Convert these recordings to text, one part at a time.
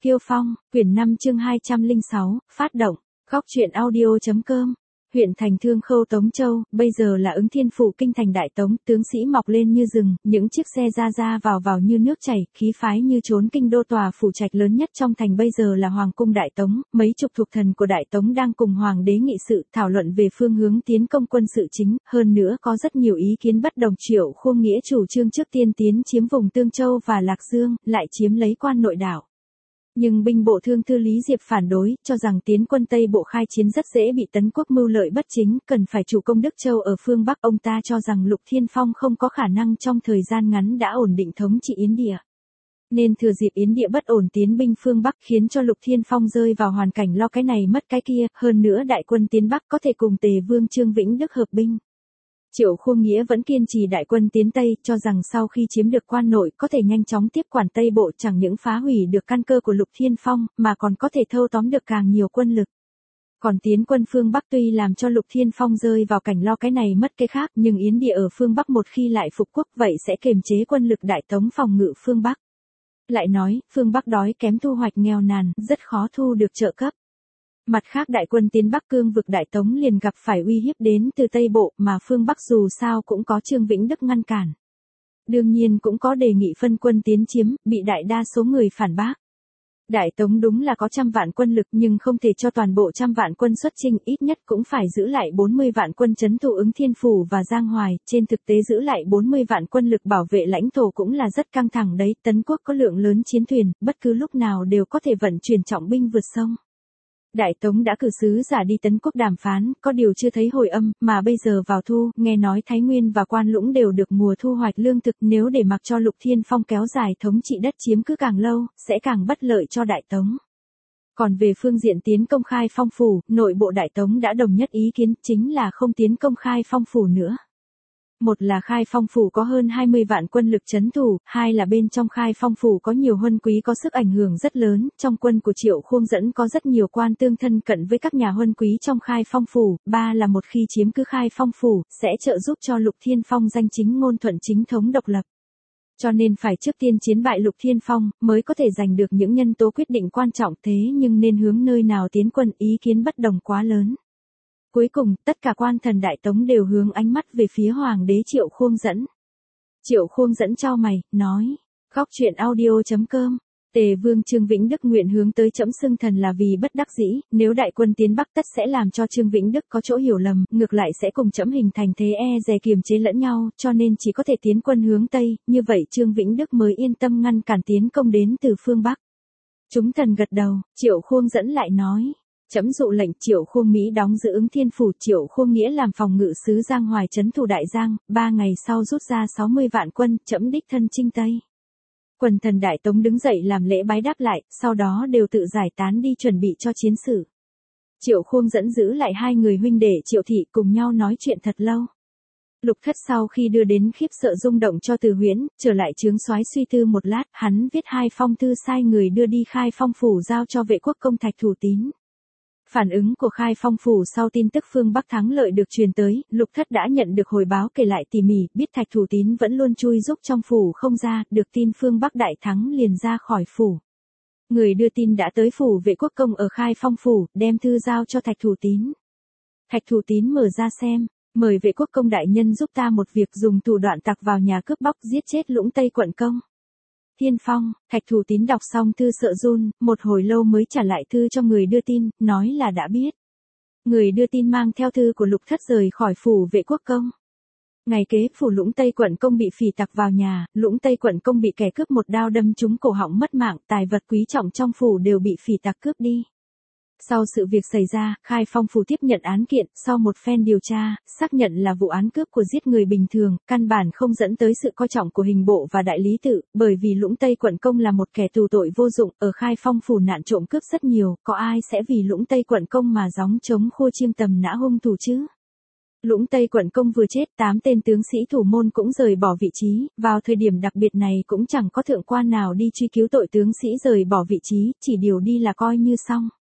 Kiêu Phong, quyển 5 chương 206, phát động, góc truyện audio.com. Huyện thành Thương Khâu Tống Châu, bây giờ là Ứng Thiên Phủ kinh thành Đại Tống, tướng sĩ mọc lên như rừng, những chiếc xe ra vào như nước chảy, khí phái như trốn kinh đô. Tòa phủ trạch lớn nhất trong thành bây giờ là Hoàng cung Đại Tống, mấy chục thuộc thần của Đại Tống đang cùng Hoàng đế nghị sự, thảo luận về phương hướng tiến công quân sự chính, hơn nữa có rất nhiều ý kiến bất đồng. Triệu Khuông Nghĩa chủ trương trước tiên tiến chiếm vùng Tương Châu và Lạc Dương, lại chiếm lấy Quan Nội đảo. Nhưng binh bộ thương thư Lý Diệp phản đối, cho rằng tiến quân Tây Bộ khai chiến rất dễ bị Tấn quốc mưu lợi bất chính, cần phải chủ công Đức Châu ở phương Bắc. Ông ta cho rằng Lục Thiên Phong không có khả năng trong thời gian ngắn đã ổn định thống trị Yến Địa. Nên thừa dịp Yến Địa bất ổn tiến binh phương Bắc, khiến cho Lục Thiên Phong rơi vào hoàn cảnh lo cái này mất cái kia, hơn nữa đại quân tiến Bắc có thể cùng Tề Vương Trương Vĩnh Đức hợp binh. Triệu Khuông Nghĩa vẫn kiên trì đại quân tiến Tây, cho rằng sau khi chiếm được Quan Nội có thể nhanh chóng tiếp quản Tây Bộ, chẳng những phá hủy được căn cơ của Lục Thiên Phong, mà còn có thể thâu tóm được càng nhiều quân lực. Còn tiến quân phương Bắc tuy làm cho Lục Thiên Phong rơi vào cảnh lo cái này mất cái khác, nhưng Yến Địa ở phương Bắc một khi lại phục quốc vậy sẽ kiềm chế quân lực Đại Tống phòng ngự phương Bắc. Lại nói, phương Bắc đói kém, thu hoạch nghèo nàn, rất khó thu được trợ cấp. Mặt khác đại quân tiến Bắc cương vực Đại Tống liền gặp phải uy hiếp đến từ Tây Bộ, mà phương Bắc dù sao cũng có Trương Vĩnh Đức ngăn cản. Đương nhiên cũng có đề nghị phân quân tiến chiếm, bị đại đa số người phản bác. Đại Tống đúng là có 100 vạn quân lực nhưng không thể cho toàn bộ 100 vạn quân xuất chinh, ít nhất cũng phải giữ lại 40 vạn quân trấn thủ Ứng Thiên Phủ và Giang Hoài, trên thực tế giữ lại 40 vạn quân lực bảo vệ lãnh thổ cũng là rất căng thẳng đấy. Tấn quốc có lượng lớn chiến thuyền, bất cứ lúc nào đều có thể vận chuyển trọng binh vượt sông. Đại Tống đã cử sứ giả đi Tấn quốc đàm phán, có điều chưa thấy hồi âm, mà bây giờ vào thu, nghe nói Thái Nguyên và Quan Lũng đều được mùa thu hoạch lương thực, nếu để mặc cho Lục Thiên Phong kéo dài thống trị đất chiếm cứ càng lâu, sẽ càng bất lợi cho Đại Tống. Còn về phương diện tiến công Khai Phong phủ, nội bộ Đại Tống đã đồng nhất ý kiến, chính là không tiến công Khai Phong phủ nữa. Một là Khai Phong phủ có hơn 20 vạn quân lực trấn thủ, hai là bên trong Khai Phong phủ có nhiều huân quý có sức ảnh hưởng rất lớn, trong quân của Triệu Khuông Dẫn có rất nhiều quan tương thân cận với các nhà huân quý trong Khai Phong phủ, ba là một khi chiếm cứ Khai Phong phủ, sẽ trợ giúp cho Lục Thiên Phong danh chính ngôn thuận chính thống độc lập. Cho nên phải trước tiên chiến bại Lục Thiên Phong, mới có thể giành được những nhân tố quyết định quan trọng. Thế nhưng nên hướng nơi nào tiến quân, ý kiến bất đồng quá lớn. Cuối cùng, tất cả quan thần Đại Tống đều hướng ánh mắt về phía Hoàng đế Triệu Khuông Dẫn. Triệu Khuông Dẫn chau mày, nói, góc truyện audio.com, Tề Vương Trương Vĩnh Đức nguyện hướng tới trẫm xưng thần là vì bất đắc dĩ, nếu đại quân tiến Bắc tất sẽ làm cho Trương Vĩnh Đức có chỗ hiểu lầm, ngược lại sẽ cùng trẫm hình thành thế dè kiềm chế lẫn nhau, cho nên chỉ có thể tiến quân hướng Tây, như vậy Trương Vĩnh Đức mới yên tâm ngăn cản tiến công đến từ phương Bắc. Chúng thần gật đầu, Triệu Khuông Dẫn lại nói. Trẫm dụ lệnh Triệu Khuông Mỹ đóng giữ Ứng Thiên Phủ, Triệu Khuông Nghĩa làm phòng ngự sứ Giang Hoài trấn thủ Đại Giang, 3 ngày sau rút ra 60 vạn quân, trẫm đích thân chinh Tây. Quần thần Đại Tống đứng dậy làm lễ bái đáp lại, sau đó đều tự giải tán đi chuẩn bị cho chiến sự. Triệu Khuông Dẫn giữ lại hai người huynh đệ Triệu Thị cùng nhau nói chuyện thật lâu. Lục Thất sau khi đưa đến khiếp sợ rung động cho Từ Huyễn, trở lại trướng soái suy tư một lát, hắn viết 2 phong thư sai người đưa đi Khai Phong phủ giao cho vệ quốc công Thạch Thủ Tín. Phản ứng của Khai Phong phủ sau tin tức phương Bắc thắng lợi được truyền tới, Lục Thất đã nhận được hồi báo kể lại tỉ mỉ, biết Thạch Thủ Tín vẫn luôn chui rúc trong phủ không ra, được tin phương Bắc đại thắng liền ra khỏi phủ. Người đưa tin đã tới phủ vệ quốc công ở Khai Phong phủ, đem thư giao cho Thạch Thủ Tín. Thạch Thủ Tín mở ra xem, mời vệ quốc công đại nhân giúp ta một việc, dùng thủ đoạn tặc vào nhà cướp bóc giết chết Lũng Tây quận công. Thiên Phong, Thạch Thủ Tín đọc xong thư sợ run, một hồi lâu mới trả lại thư cho người đưa tin, nói là đã biết. Người đưa tin mang theo thư của Lục Thất rời khỏi phủ vệ quốc công. Ngày kế, phủ Lũng Tây quận công bị phỉ tặc vào nhà, Lũng Tây quận công bị kẻ cướp một đao đâm trúng cổ họng mất mạng, tài vật quý trọng trong phủ đều bị phỉ tặc cướp đi. Sau sự việc xảy ra, Khai Phong phủ tiếp nhận án kiện, sau một phen điều tra, xác nhận là vụ án cướp của giết người bình thường, căn bản không dẫn tới sự coi trọng của hình bộ và đại lý tự, bởi vì Lũng Tây quận công là một kẻ tù tội vô dụng, ở Khai Phong phủ nạn trộm cướp rất nhiều, có ai sẽ vì Lũng Tây quận công mà gióng trống khô chiêng tầm nã hung thủ chứ? Lũng Tây quận công vừa chết, 8 tên tướng sĩ thủ môn cũng rời bỏ vị trí, vào thời điểm đặc biệt này cũng chẳng có thượng quan nào đi truy cứu tội tướng sĩ rời bỏ vị trí, chỉ điều đi là coi như xong.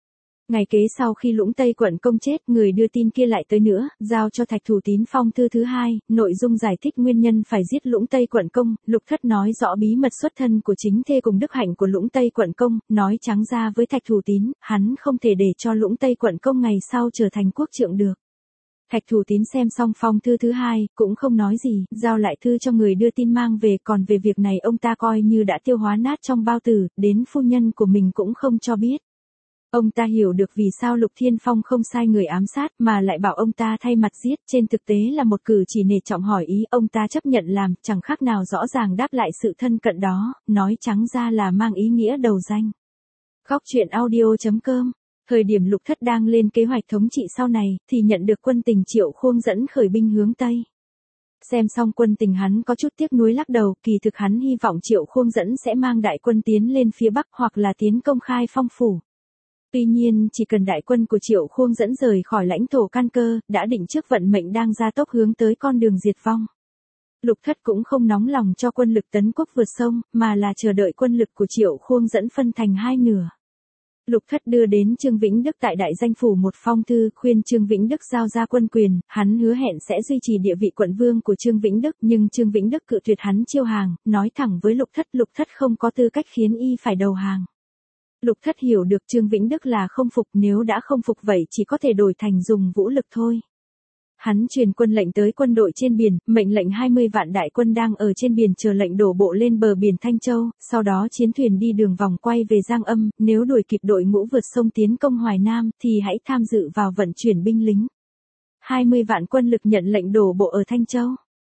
Ngày kế sau khi Lũng Tây Quận Công chết, người đưa tin kia lại tới nữa, giao cho Thạch Thủ Tín phong thư thứ hai, nội dung giải thích nguyên nhân phải giết Lũng Tây Quận Công. Lục Thất nói rõ bí mật xuất thân của chính thê cùng đức hạnh của Lũng Tây Quận Công, nói trắng ra với Thạch Thủ Tín, hắn không thể để cho Lũng Tây Quận Công ngày sau trở thành quốc trượng được. Thạch Thủ Tín xem xong phong thư thứ hai, cũng không nói gì, giao lại thư cho người đưa tin mang về, còn về việc này ông ta coi như đã tiêu hóa nát trong bao tử, đến phu nhân của mình cũng không cho biết. Ông ta hiểu được vì sao Lục Thiên Phong không sai người ám sát mà lại bảo ông ta thay mặt giết, trên thực tế là một cử chỉ nể trọng hỏi ý, ông ta chấp nhận làm, chẳng khác nào rõ ràng đáp lại sự thân cận đó, nói trắng ra là mang ý nghĩa đầu danh. Góc truyện audio.com. Thời điểm Lục Thất đang lên kế hoạch thống trị sau này, thì nhận được quân tình Triệu Khuông dẫn khởi binh hướng Tây. Xem xong quân tình hắn có chút tiếc nuối lắc đầu, kỳ thực hắn hy vọng Triệu Khuông dẫn sẽ mang đại quân tiến lên phía Bắc hoặc là tiến công Khai Phong phủ. Tuy nhiên, chỉ cần đại quân của Triệu Khuông dẫn rời khỏi lãnh thổ Can Cơ, đã định trước vận mệnh đang gia tốc hướng tới con đường diệt vong. Lục Thất cũng không nóng lòng cho quân lực tấn quốc vượt sông, mà là chờ đợi quân lực của Triệu Khuông dẫn phân thành hai nửa. Lục Thất đưa đến Trương Vĩnh Đức tại Đại Danh phủ một phong thư, khuyên Trương Vĩnh Đức giao ra quân quyền, hắn hứa hẹn sẽ duy trì địa vị quận vương của Trương Vĩnh Đức, nhưng Trương Vĩnh Đức cự tuyệt hắn chiêu hàng, nói thẳng với Lục Thất không có tư cách khiến y phải đầu hàng. Lục Thất hiểu được Trương Vĩnh Đức là không phục, nếu đã không phục vậy chỉ có thể đổi thành dùng vũ lực thôi. Hắn truyền quân lệnh tới quân đội trên biển, mệnh lệnh 20 vạn đại quân đang ở trên biển chờ lệnh đổ bộ lên bờ biển Thanh Châu, sau đó chiến thuyền đi đường vòng quay về Giang Âm, nếu đuổi kịp đội ngũ vượt sông tiến công Hoài Nam thì hãy tham dự vào vận chuyển binh lính. 20 vạn quân lực nhận lệnh đổ bộ ở Thanh Châu,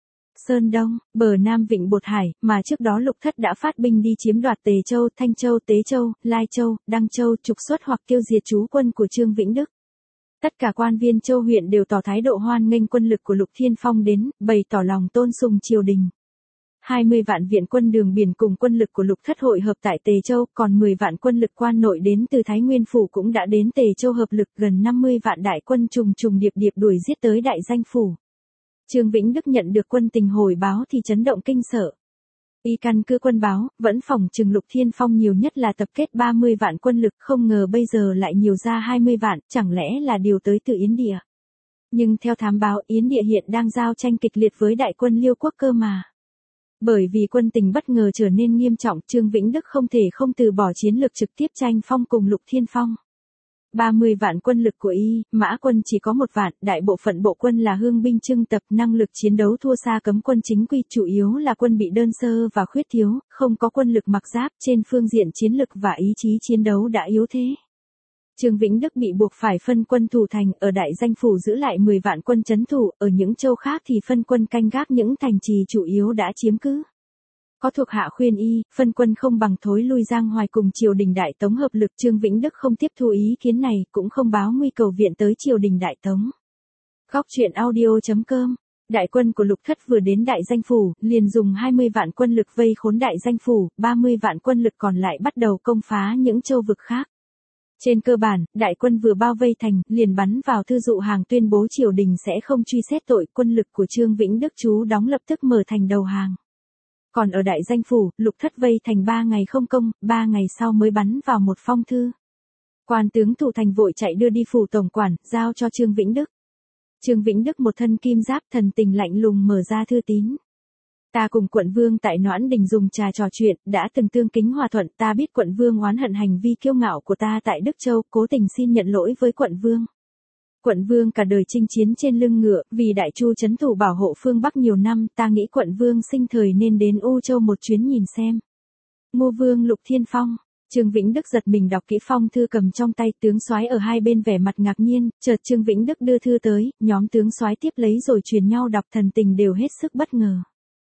Sơn Đông, bờ Nam Vịnh Bột Hải, mà trước đó Lục Thất đã phát binh đi chiếm đoạt Tề Châu, Thanh Châu, Tế Châu, Lai Châu, Đăng Châu, trục xuất hoặc tiêu diệt trú quân của Trương Vĩnh Đức. Tất cả quan viên châu huyện đều tỏ thái độ hoan nghênh quân lực của Lục Thiên Phong đến, bày tỏ lòng tôn sùng triều đình. 20 vạn viện quân đường biển cùng quân lực của Lục Thất hội hợp tại Tề Châu, còn 10 vạn quân lực quan nội đến từ Thái Nguyên phủ cũng đã đến Tề Châu hợp lực, gần 50 vạn đại quân trùng trùng điệp điệp đuổi giết tới Đại Danh phủ. Trương Vĩnh Đức nhận được quân tình hồi báo thì chấn động kinh sợ. Y căn cứ quân báo, vẫn phỏng chừng Lục Thiên Phong nhiều nhất là tập kết 30 vạn quân lực, không ngờ bây giờ lại nhiều ra 20 vạn, chẳng lẽ là điều tới từ Yến Địa. Nhưng theo thám báo, Yến Địa hiện đang giao tranh kịch liệt với đại quân Liêu Quốc cơ mà. Bởi vì quân tình bất ngờ trở nên nghiêm trọng, Trương Vĩnh Đức không thể không từ bỏ chiến lược trực tiếp tranh phong cùng Lục Thiên Phong. 30 vạn quân lực của y, mã quân chỉ có 1 vạn, đại bộ phận bộ quân là hương binh trưng tập, năng lực chiến đấu thua xa cấm quân chính quy, chủ yếu là quân bị đơn sơ và khuyết thiếu, không có quân lực mặc giáp, trên phương diện chiến lực và ý chí chiến đấu đã yếu thế. Trương Vĩnh Đức bị buộc phải phân quân thủ thành, ở Đại Danh phủ giữ lại 10 vạn quân trấn thủ, ở những châu khác thì phân quân canh gác những thành trì chủ yếu đã chiếm cứ. Có thuộc hạ khuyên y, phân quân không bằng thối lui Giang Hoài cùng triều đình Đại Tống hợp lực. Trương Vĩnh Đức không tiếp thu ý kiến này, cũng không báo nguy cầu viện tới triều đình Đại Tống. Góc truyện audio.com. Đại quân của Lục Thất vừa đến Đại Danh phủ, liền dùng 20 vạn quân lực vây khốn Đại Danh phủ, 30 vạn quân lực còn lại bắt đầu công phá những châu vực khác. Trên cơ bản, đại quân vừa bao vây thành, liền bắn vào thư dụ hàng tuyên bố triều đình sẽ không truy xét tội, quân lực của Trương Vĩnh Đức trú đóng lập tức mở thành đầu hàng. Còn ở Đại Danh phủ, Lục Thất vây thành 3 ngày không công, 3 ngày sau mới bắn vào một phong thư. Quan tướng thủ thành vội chạy đưa đi phủ tổng quản, giao cho Trương Vĩnh Đức. Trương Vĩnh Đức một thân kim giáp, thần tình lạnh lùng mở ra thư tín. Ta cùng quận vương tại Noãn Đình dùng trà trò chuyện, đã từng tương kính hòa thuận, ta biết quận vương oán hận hành vi kiêu ngạo của ta tại Đức Châu, cố tình xin nhận lỗi với quận vương. Quận vương cả đời chinh chiến trên lưng ngựa, vì Đại Chu trấn thủ bảo hộ phương Bắc nhiều năm, ta nghĩ quận vương sinh thời nên đến U Châu một chuyến nhìn xem. Ngô vương Lục Thiên Phong. Trương Vĩnh Đức giật mình đọc kỹ phong thư cầm trong tay, tướng soái ở hai bên vẻ mặt ngạc nhiên, chợt Trương Vĩnh Đức đưa thư tới, nhóm tướng soái tiếp lấy rồi truyền nhau đọc, thần tình đều hết sức bất ngờ.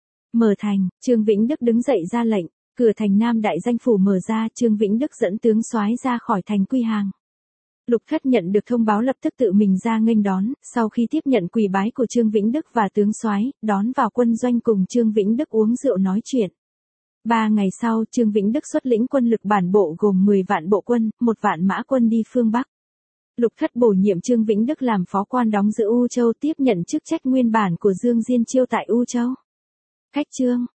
Mở thành, Trương Vĩnh Đức đứng dậy ra lệnh, cửa thành Nam Đại Danh phủ mở ra, Trương Vĩnh Đức dẫn tướng soái ra khỏi thành quy hàng. Lục Thất nhận được thông báo lập tức tự mình ra nghênh đón, sau khi tiếp nhận quỳ bái của Trương Vĩnh Đức và tướng soái, đón vào quân doanh cùng Trương Vĩnh Đức uống rượu nói chuyện. 3 ngày sau, Trương Vĩnh Đức xuất lĩnh quân lực bản bộ gồm 10 vạn bộ quân, 1 vạn mã quân đi phương Bắc. Lục Thất bổ nhiệm Trương Vĩnh Đức làm phó quan đóng giữ U Châu, tiếp nhận chức trách nguyên bản của Dương Diên Chiêu tại U Châu. Khách trương,